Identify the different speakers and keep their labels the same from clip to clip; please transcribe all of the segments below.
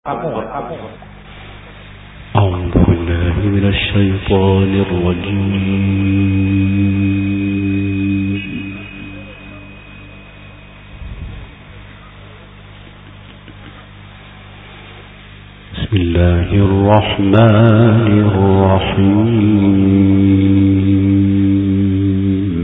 Speaker 1: أعوذ بالله من الشيطان الرجيم. بسم الله الرحمن الرحيم.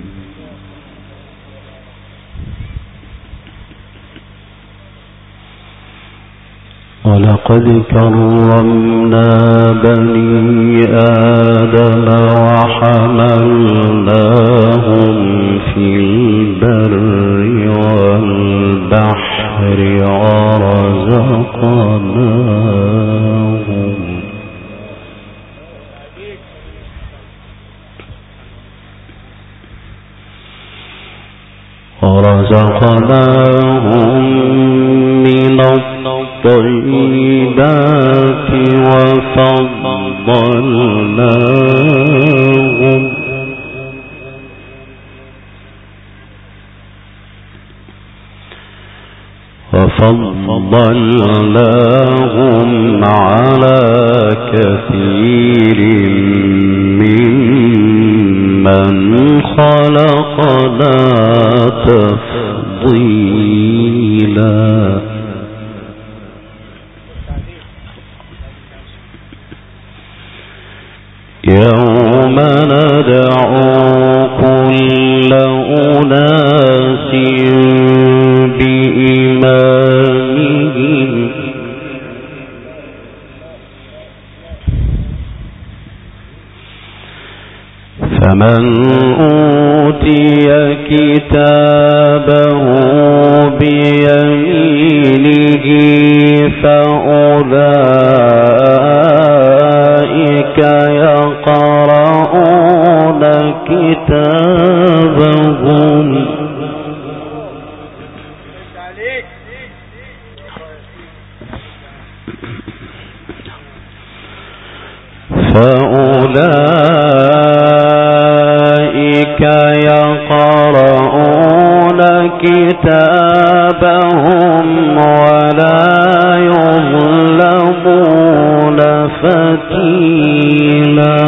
Speaker 1: ولقد كرمنا بني آدم وحملناهم في البر والبحر ورزقناهم من الطيبات وفضلناهم على كثير ممن خلقنا تفضيلا. يوم ندعو كل أناس بإمامهم فمن أوتي كتابه بيمينه فأولئك يقرؤون كتابهم ولا يظلمون فتيلا.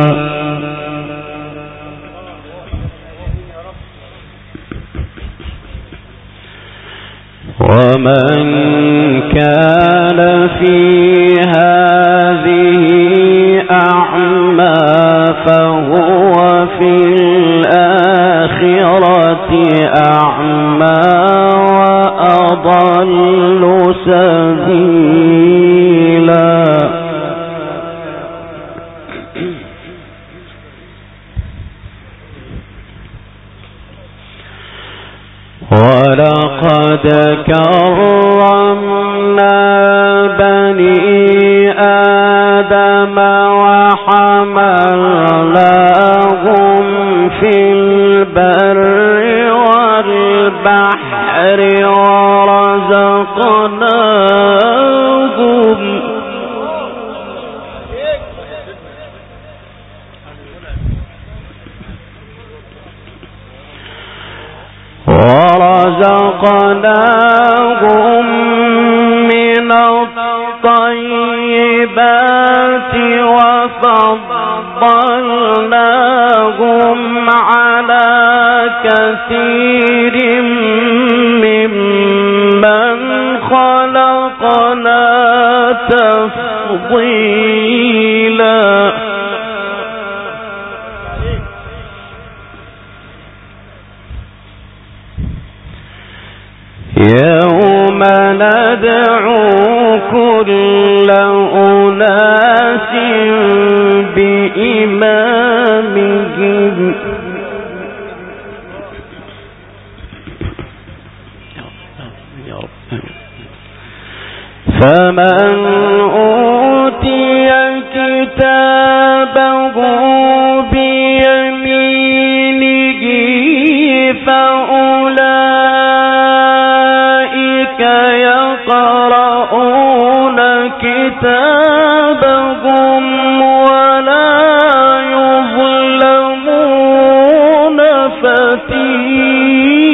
Speaker 1: ومن كان في هذه أعمى فهو في الآخرة أعمى وأضل سبيلا. ولقد كرمنا بني آدم وحملناهم في البر والبحر ورزقناهم من الطيبات وفضلناهم على كثير ممن خلقنا تفضيلا. يوم ندعو كل أناس بإمامهم فمن أوتي كتابه بيمينه فأولئك يقرؤون كتابهم ولا يظلمون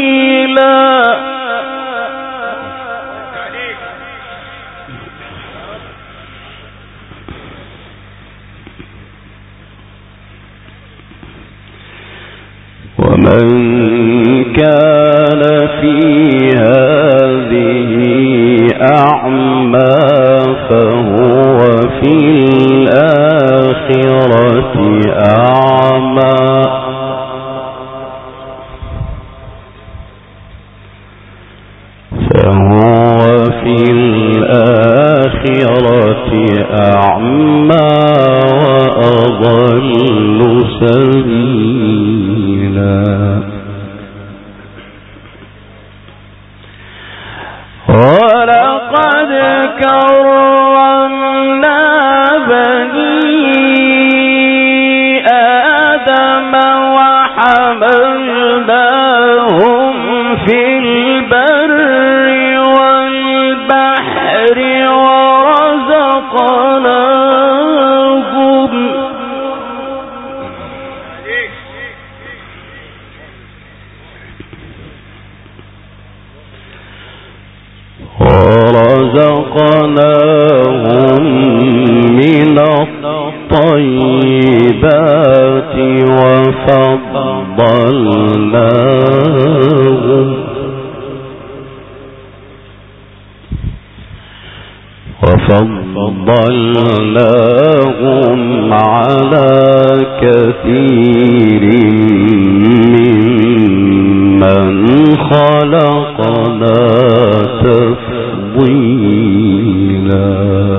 Speaker 1: فتيلا. ومن كان في هذه أعمى فهو في الآخرة أعمى وأضل سبيلا. ولقد كرمنا بني آدم وحملناهم في البر والبحر ورزقناهم من الطيبات وفضلناهم على كثير ممن خلقنا تفضيلا.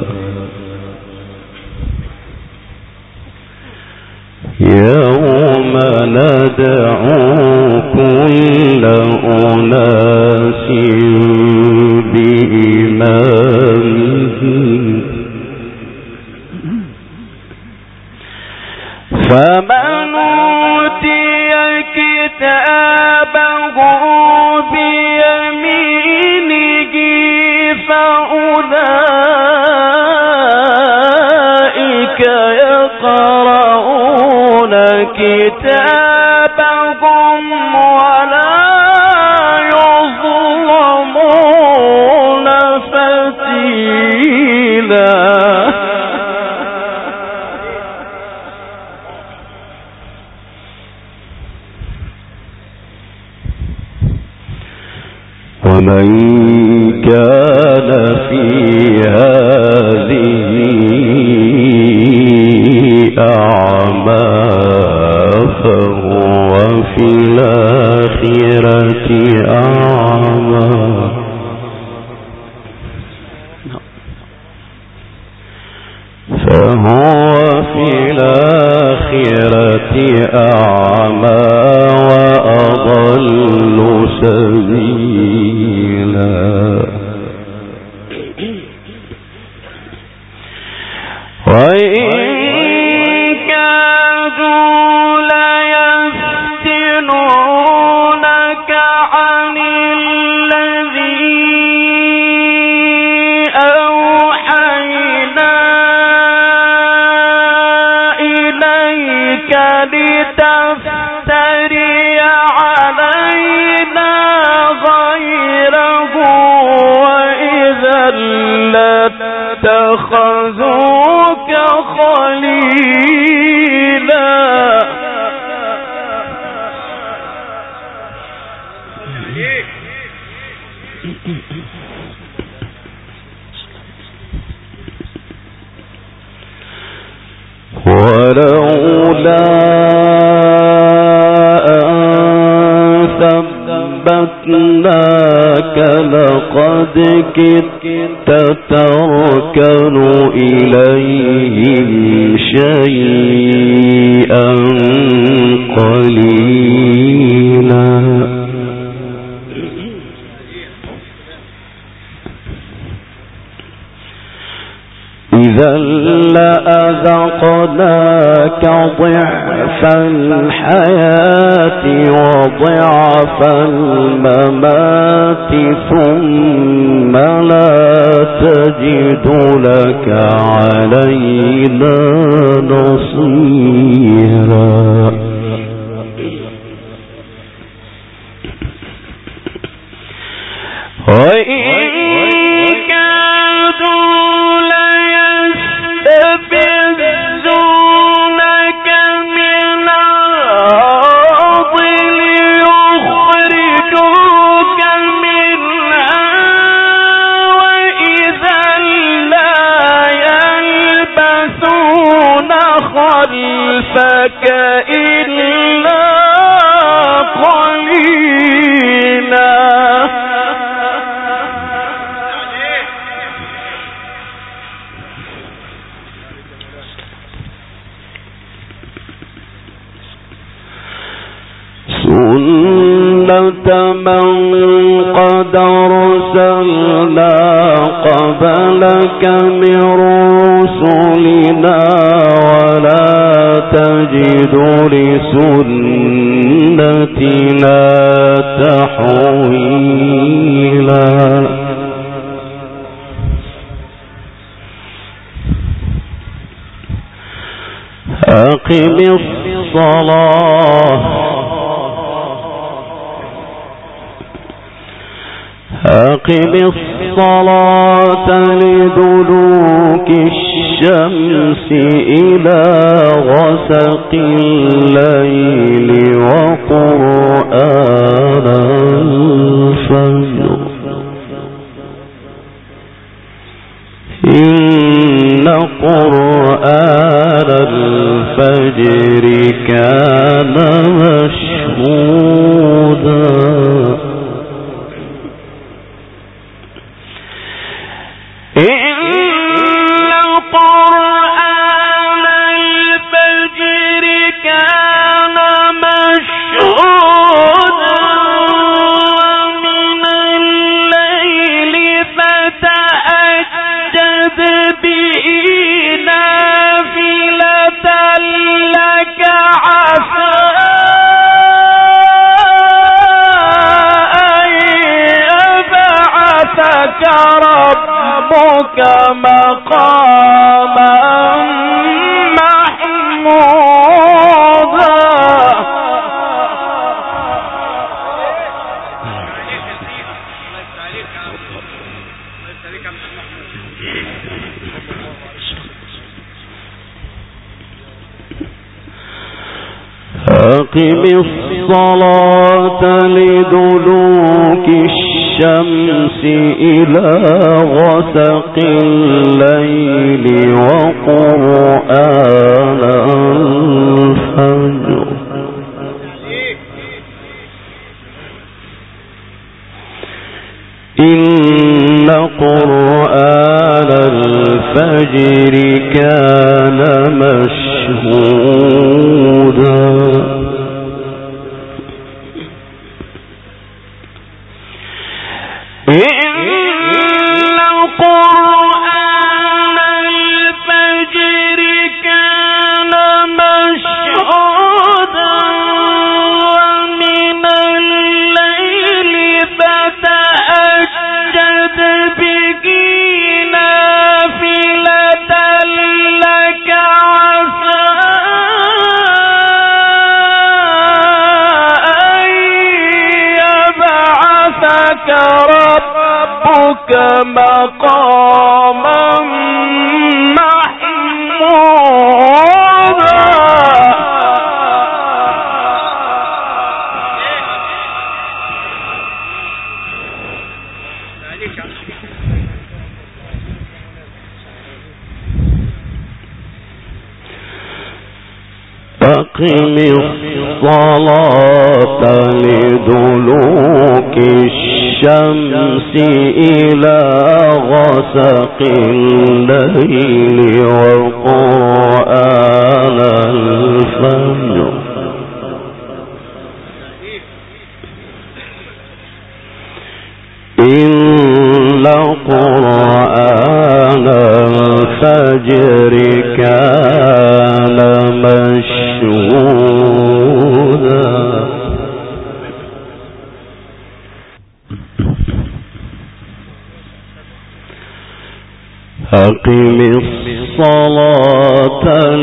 Speaker 1: يوم ندعو كل أناس بإمامهم فمن أوتي كتابه بيمينه فأولئك يقرؤون كتابهم ولا يظلمون فتيلا. ومن كان في هذه أعمى فهو في الآخرة أعمى وأضل سبيلا. وإن كادوا ليفتنونك عن الذي أوحينا إليك لتفتري علينا غيره وإذا لاتخذوك خليلا. ولولا أن ثبتناك لقد كدت تركن إليهم شيئا قليلا. إذا لأذقناك ضعف الحياة وضعف الممات ثم لا تجد لك علينا نصيرا. يستفزونك من الأرض خلفك إلا قليلا سنة من قد أرسلنا قبلك من رسلنا ولا تجد لسنتنا تحويلا أقم الصلاة لدلوك الشمس إلى غسق الليل وقرآن الفجر إن قرآن الفجر كان مشهودا ربك مقاما محمودا أقم الصلاة لدلوك الشمس إلى غسق الليل وقرآن الفجر إن قرآن الفجر كان مشهودا ربك مقاما محمودا أقم الصلاة لدلوك الشمس إلى غسق الليل وقرآن الفجر إن قرآن الفجر كان مشهودا أقم الصلاة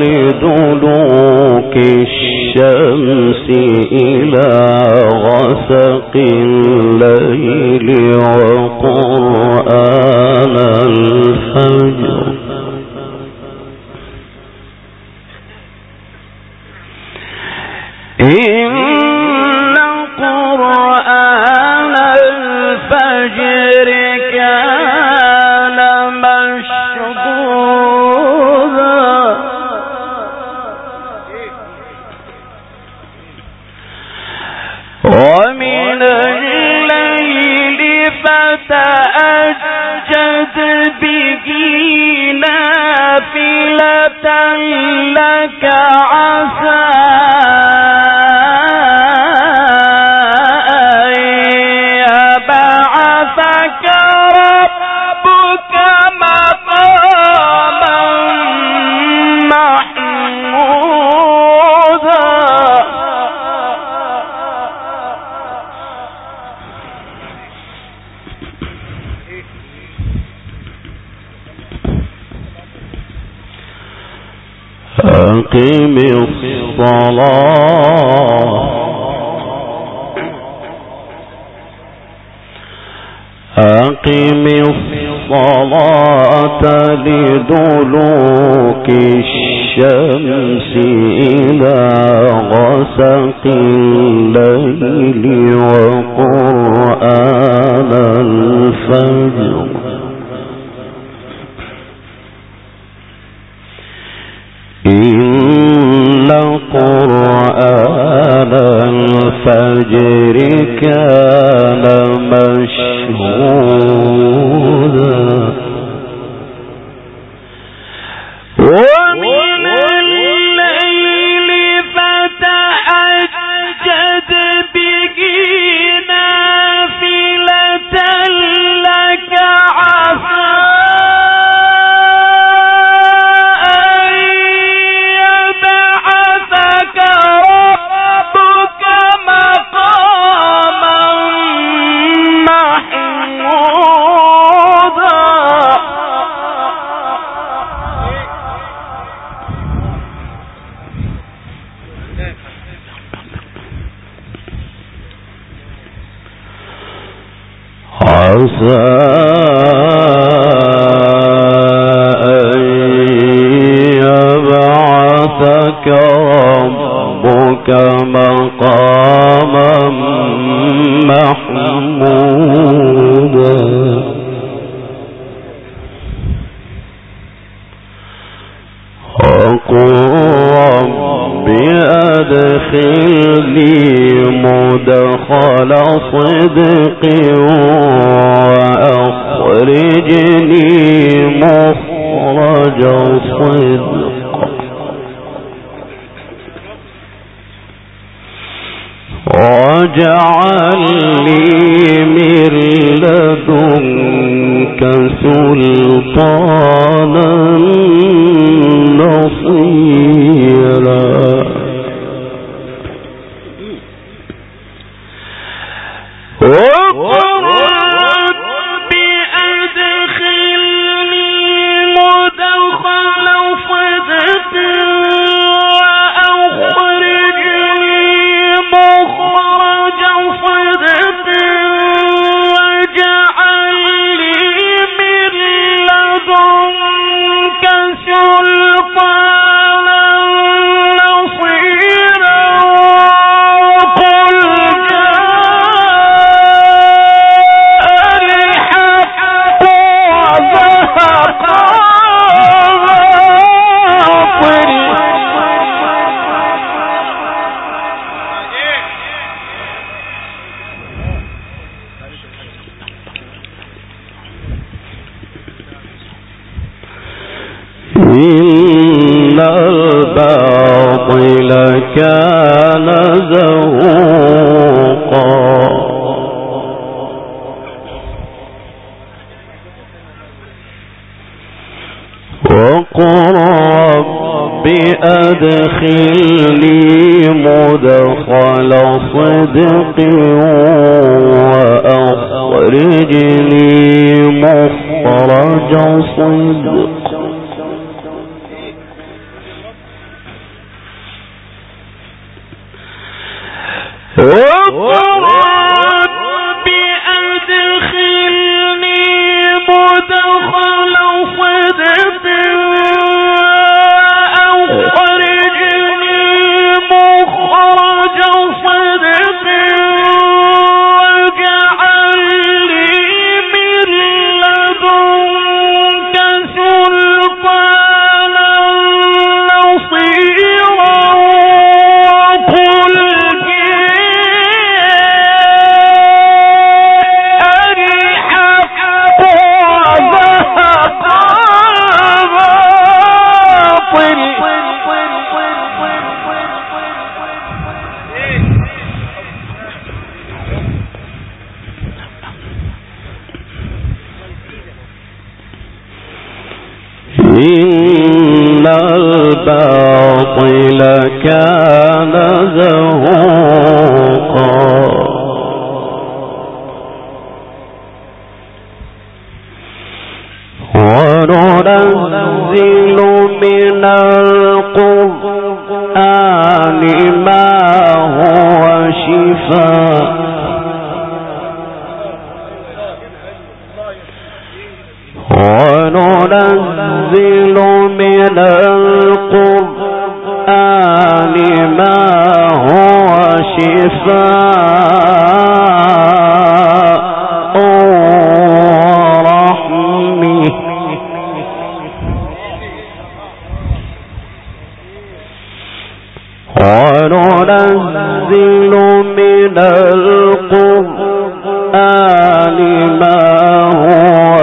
Speaker 1: لدلوك الشمس إلى غسق الليل وقرآن الفجر إن قرآن الفجر كان مشهودا لك عسى أن يبعثك ربك مقاما محمودا. أقم الصلاة لدلوك الشمس إلى غسق الليل وقرآن الفجر إن قرآن الفجر كان مشهودا. ومن الليل فتهجد به نافلة لك عسى أن يبعثك ربك مقاما محمودا. وقل رب أدخلني مدخل صدق وأخرجني مخرج صدق واجعل لي من لدنك سلطانا نصيرا. إن الباطل كان زهوقا. وقل رب أدخلني مدخل صدق وأخرجني مخرج صدق رب أدخلني مدخل صدق أخرجني مخرج صدق واجعل لي من لدنك سلطانا نصيرا. وقل الحق وزهق
Speaker 2: إن الباطل كان زهوقا وننزل من القرآن ما هو شفاء وننزل من القرآن ما هو شفاء ورحمة وننزل من القرآن ما هو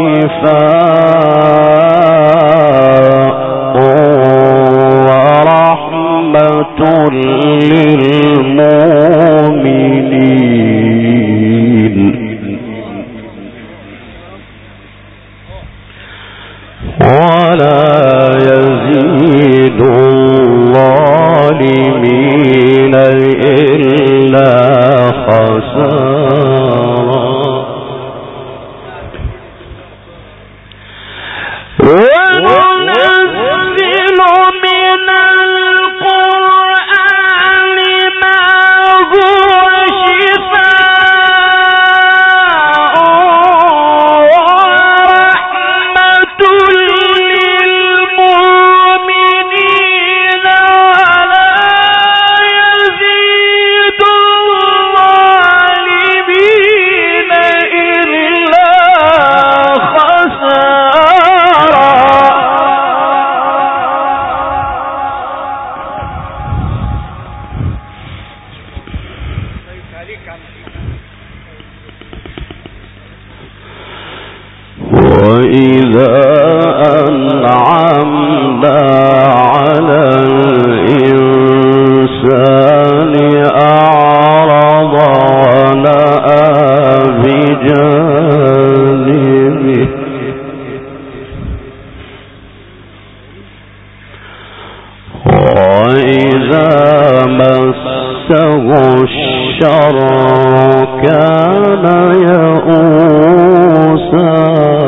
Speaker 2: شفاء ورحمة للمؤمنين ولا يزيد الظالمين إلا خسارا وننزل من القرآن ما هو شفاء ورحمة للمؤمنين ولا يزيد الظالمين إلا خسارا وإذا أنعمنا على الإنسان أعرض ونأى بجانبه وإذا مسه الشر كان يئوسا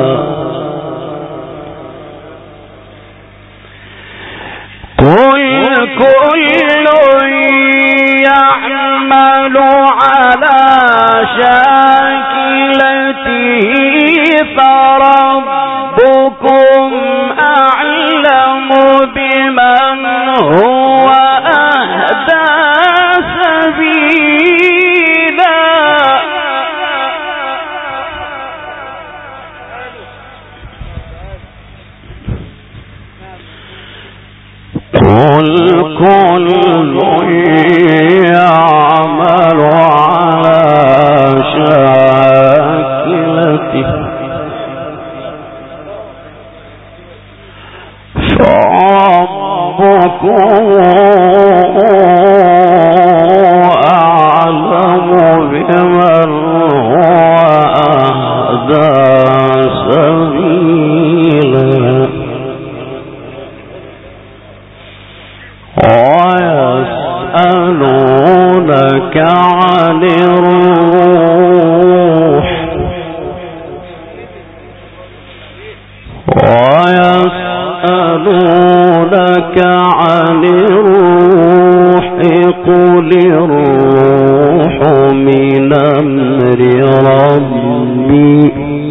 Speaker 2: قل كل يعمل على شاكلته فربكم أعلم بمن هو أهدى سبيلا قل كل يعمل على شاكلته فربكم أعلم بمن هو أهدى سبيلا ويسألونك عن الروح ويسألونك عن الروح قل الروح من أمر ربي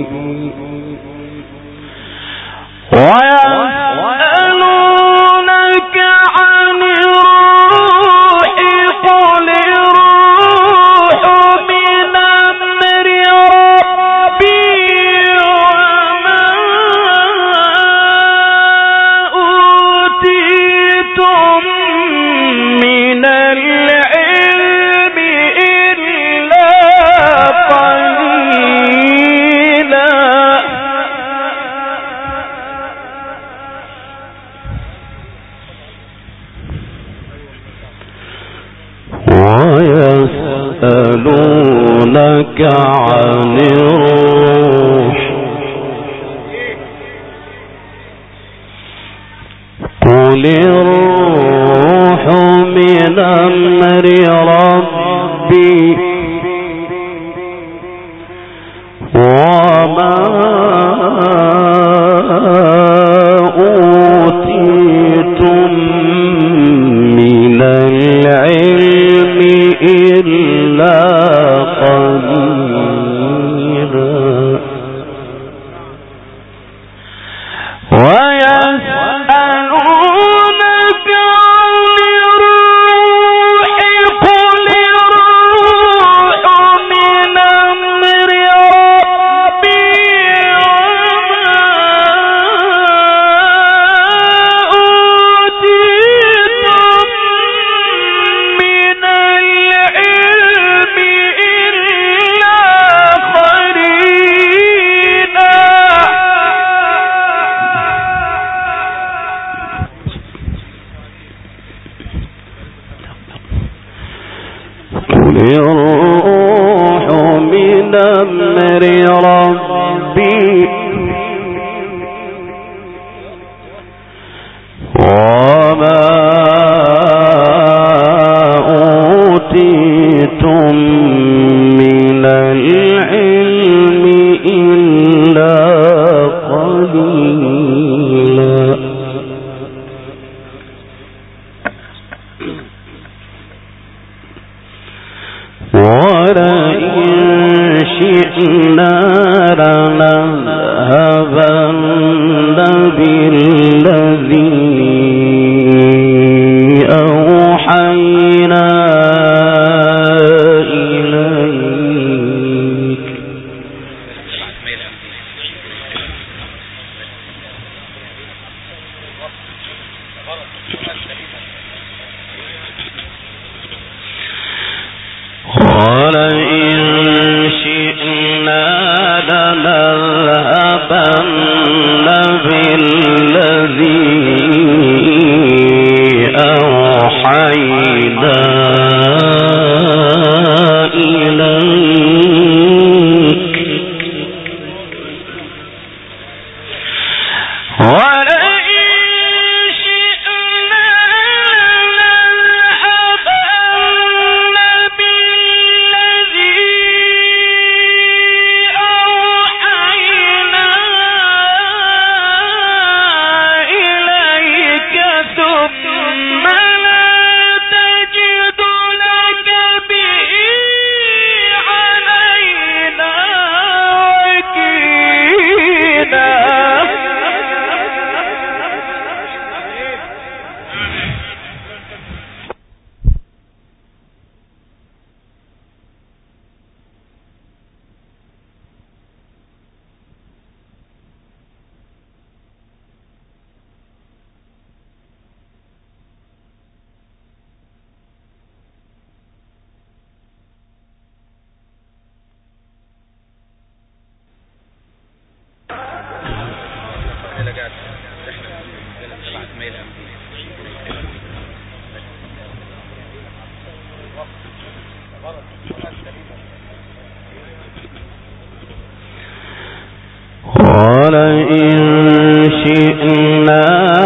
Speaker 2: ويسألونك عن الروح قل الروح من أمر ربي وما أوتيتم من العلم إلا قليلا ويسألونك عن الروح قل الروح من أمر ربي وما أوتيتم من العلم إلا قليلا ويسألونك عن الروح قل الروح من أمر ربي وما أوتيتم من العلم إلا قليلا قل الروح من أمر ربي وما أوتيتم من العلم إلا قليلا ولئن شئنا لنذهبن بالذي أوحينا إليك ولئن شئنا لنذهبن بالذي أوحينا إليك ولئن شئنا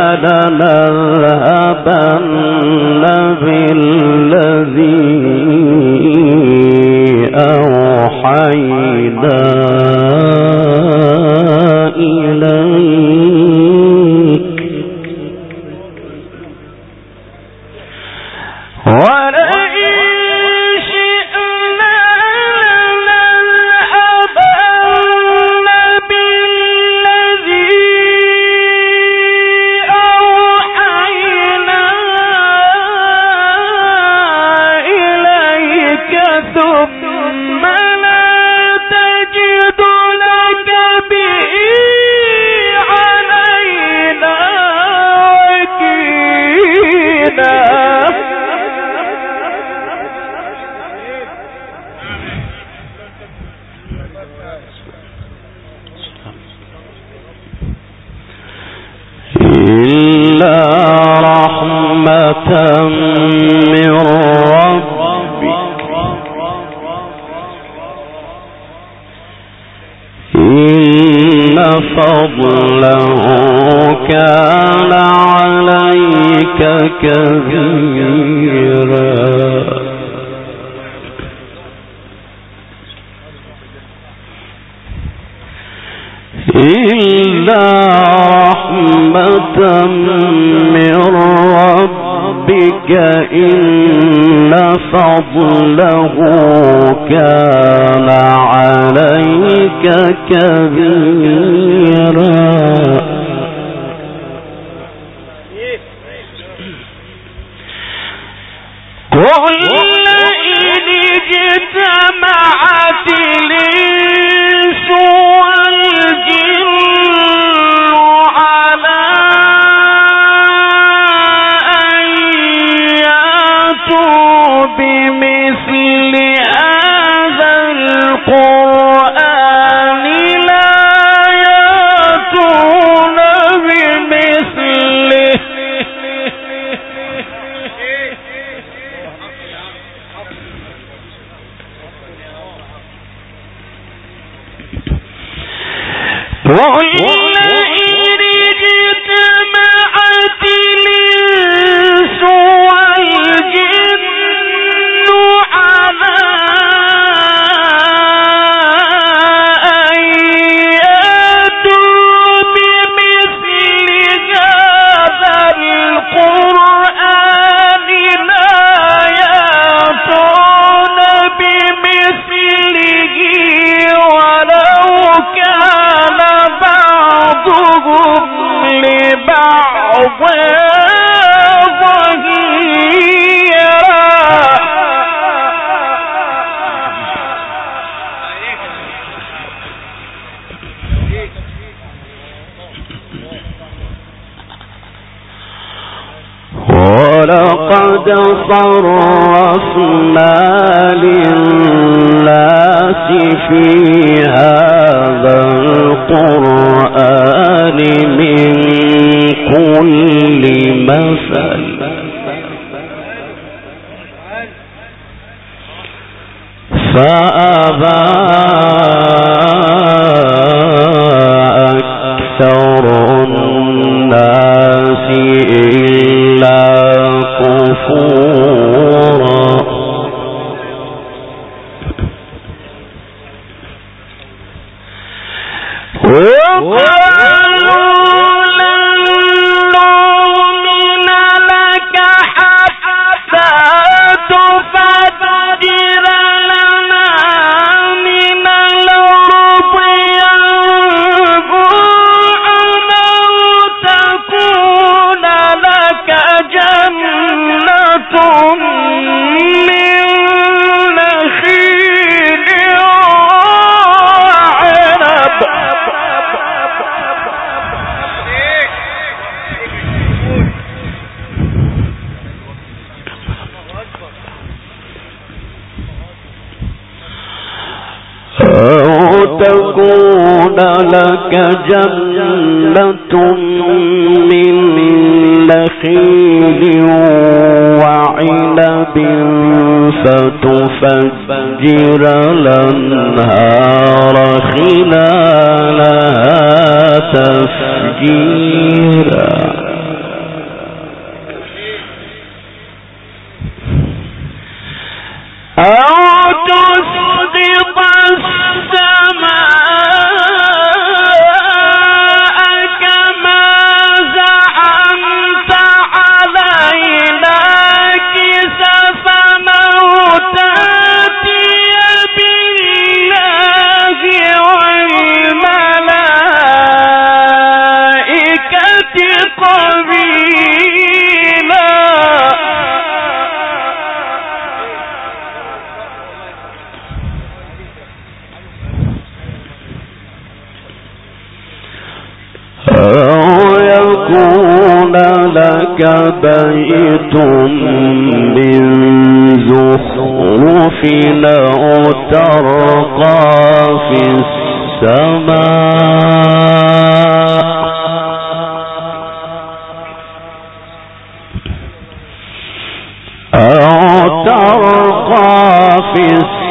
Speaker 2: لنذهبن بالذي أوحينا إليك إلا رحمة من ربك إن فضله كان عليك كبيرا إلا رحمة من ربك إن فضله كان عليك كبيرا قل إن اجتمعت الإنس والجن على أن يأتوا بمثل هذا القرآن لا يأتون بمثله وَإِنْ اجْتَمَعَتِ الْإِنسُ وَالْجِنُّ عَلَى أَن يَأْتُوا بِمِثْلِ هَذَا الْقُرْآنِ لَا يَأْتُونَ بِمِثْلِهِ وَلَوْ كَانَ بعضهم لبعض ظهيرا ولقد صرفنا للناس في هذا القرآن من كل مثل فأبى أكثر الناس إلا كفورا تكون لك جنة من نخيل وعنب فتفجر الأنهار خلالها تفجيرا أو تسقط السماء كما زعمت علينا كسفا أو تأتي بالله والملائكة قبيلا أو يكون لك بيت من زخرف أو ترقى في السماء أو ترقى في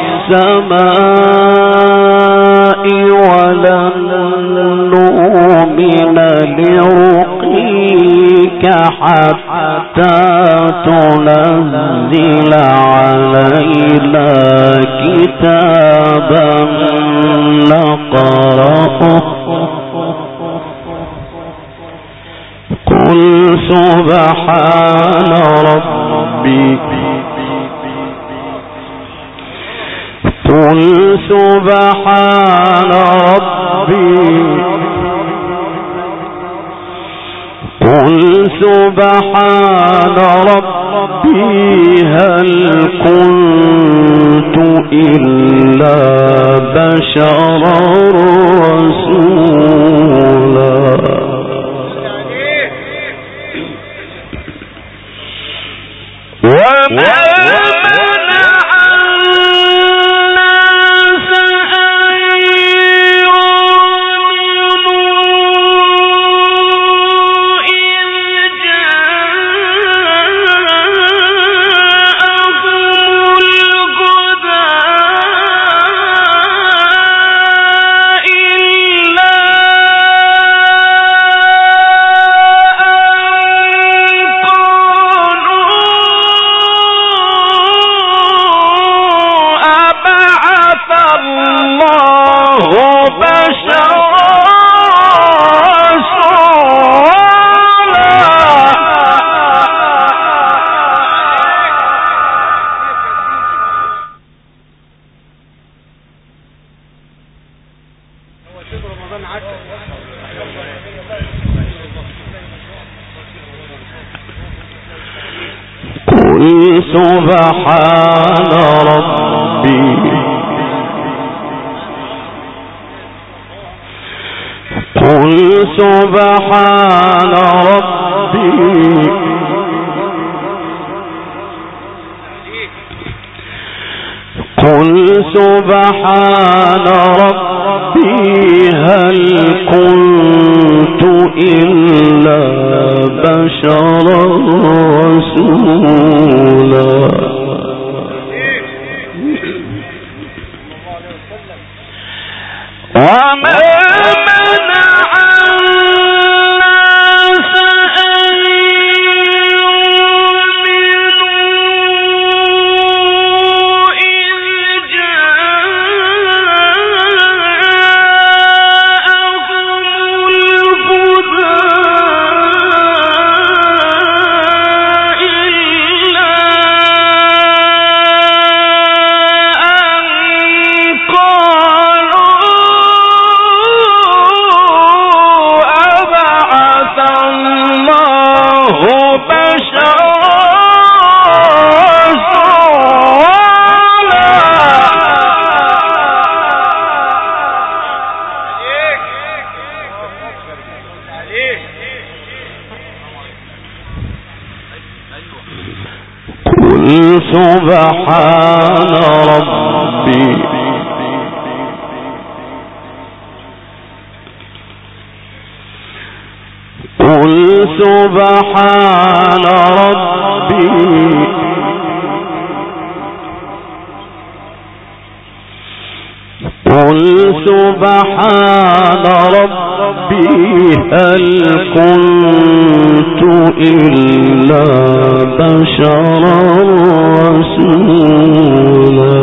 Speaker 2: السماء ولن نؤمن لرقيك حتى تنزل علينا كتابا نقرأه قل سبحان ربي قل سبحان ربي قل سبحان ربي هل كنت إلا بشرا رسولا وما سبحان ربي قل سبحان ربي قل سبحان ربي هل كنت إلا بشرا رسولا وما سبحان ربي قل سبحان ربي قل سبحان ربي هل كنت إلا بشرا رسولا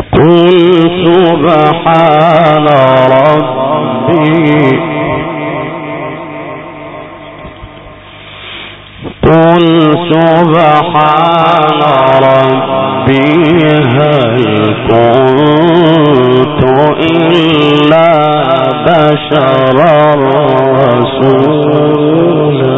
Speaker 2: سبحان ربي سبحان ربي هل كنت إلا بشرا رسولا.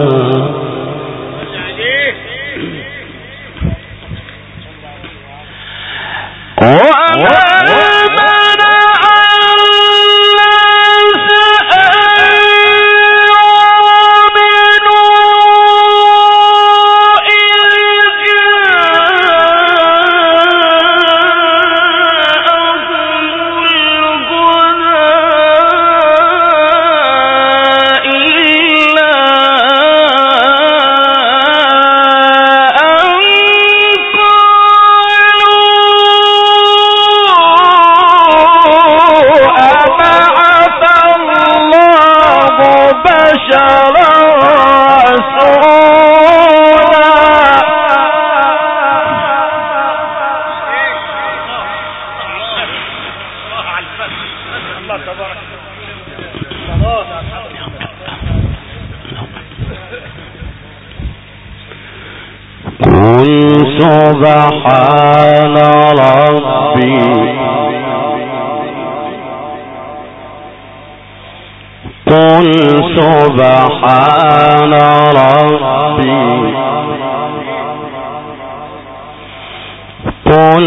Speaker 2: سبحان ربي قل سبحان ربي قل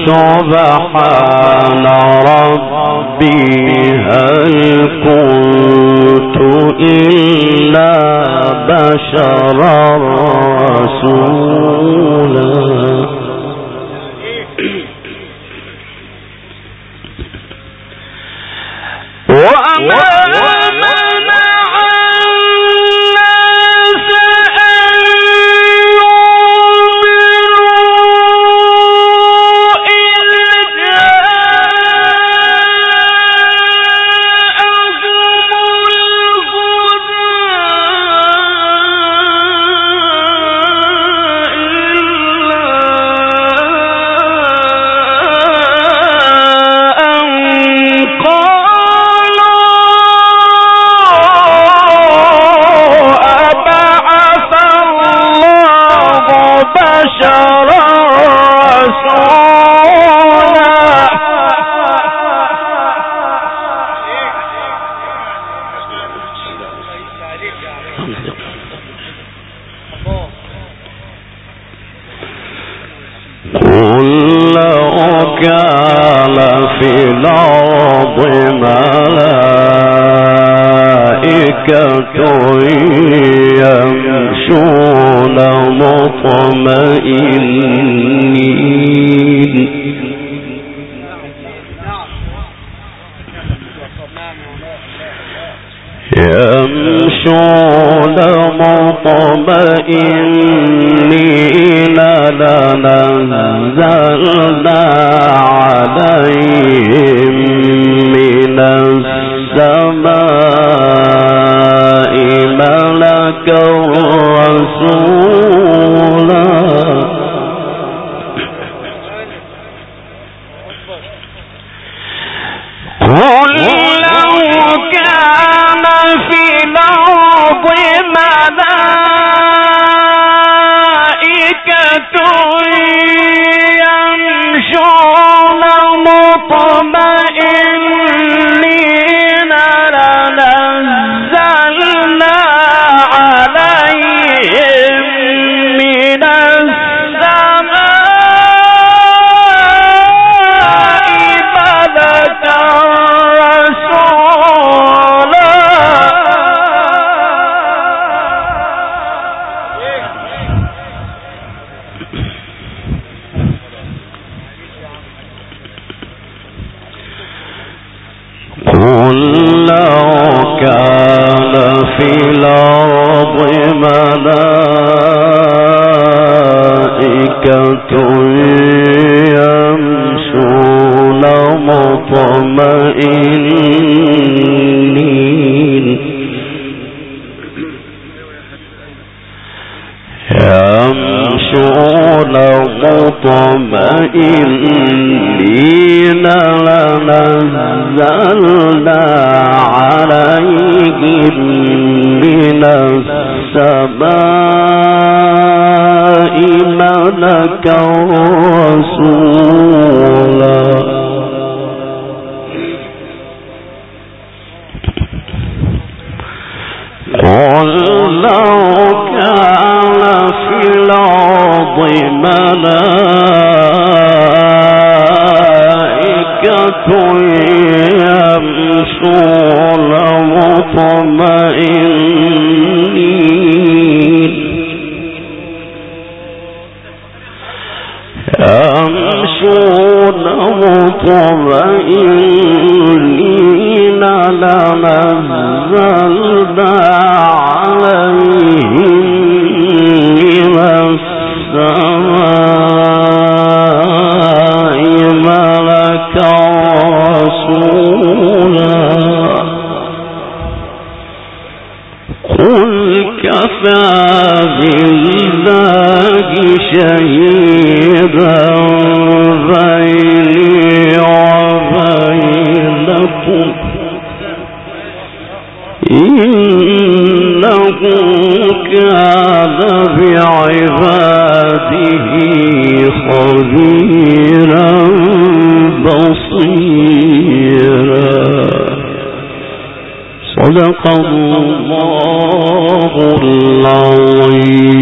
Speaker 2: سبحان ربي هل كنت إلا بشرا رسولا. كان في الأرض ملائكة يمشون مطمئنين لنزلنا عليهم من السماء ملكا رسولا. قل لو كان في الأرض ملائكة يمشون مطمئنين لنزلنا عليهم من السماء ملكا رسولا. قل لو كان في الأرض ملائكة يمشون مطمئنين لنزلنا عليهم من السماء لك رسولا قل لو كان في الأرض ملائكة يمشون مطمئنين لنزلنا عليهم من السماء ملكا رسولا قل كفى بالله شهيدا بيني وبينكم إنه كان بعباده خبيرا بصيرا صدق الله العظيم.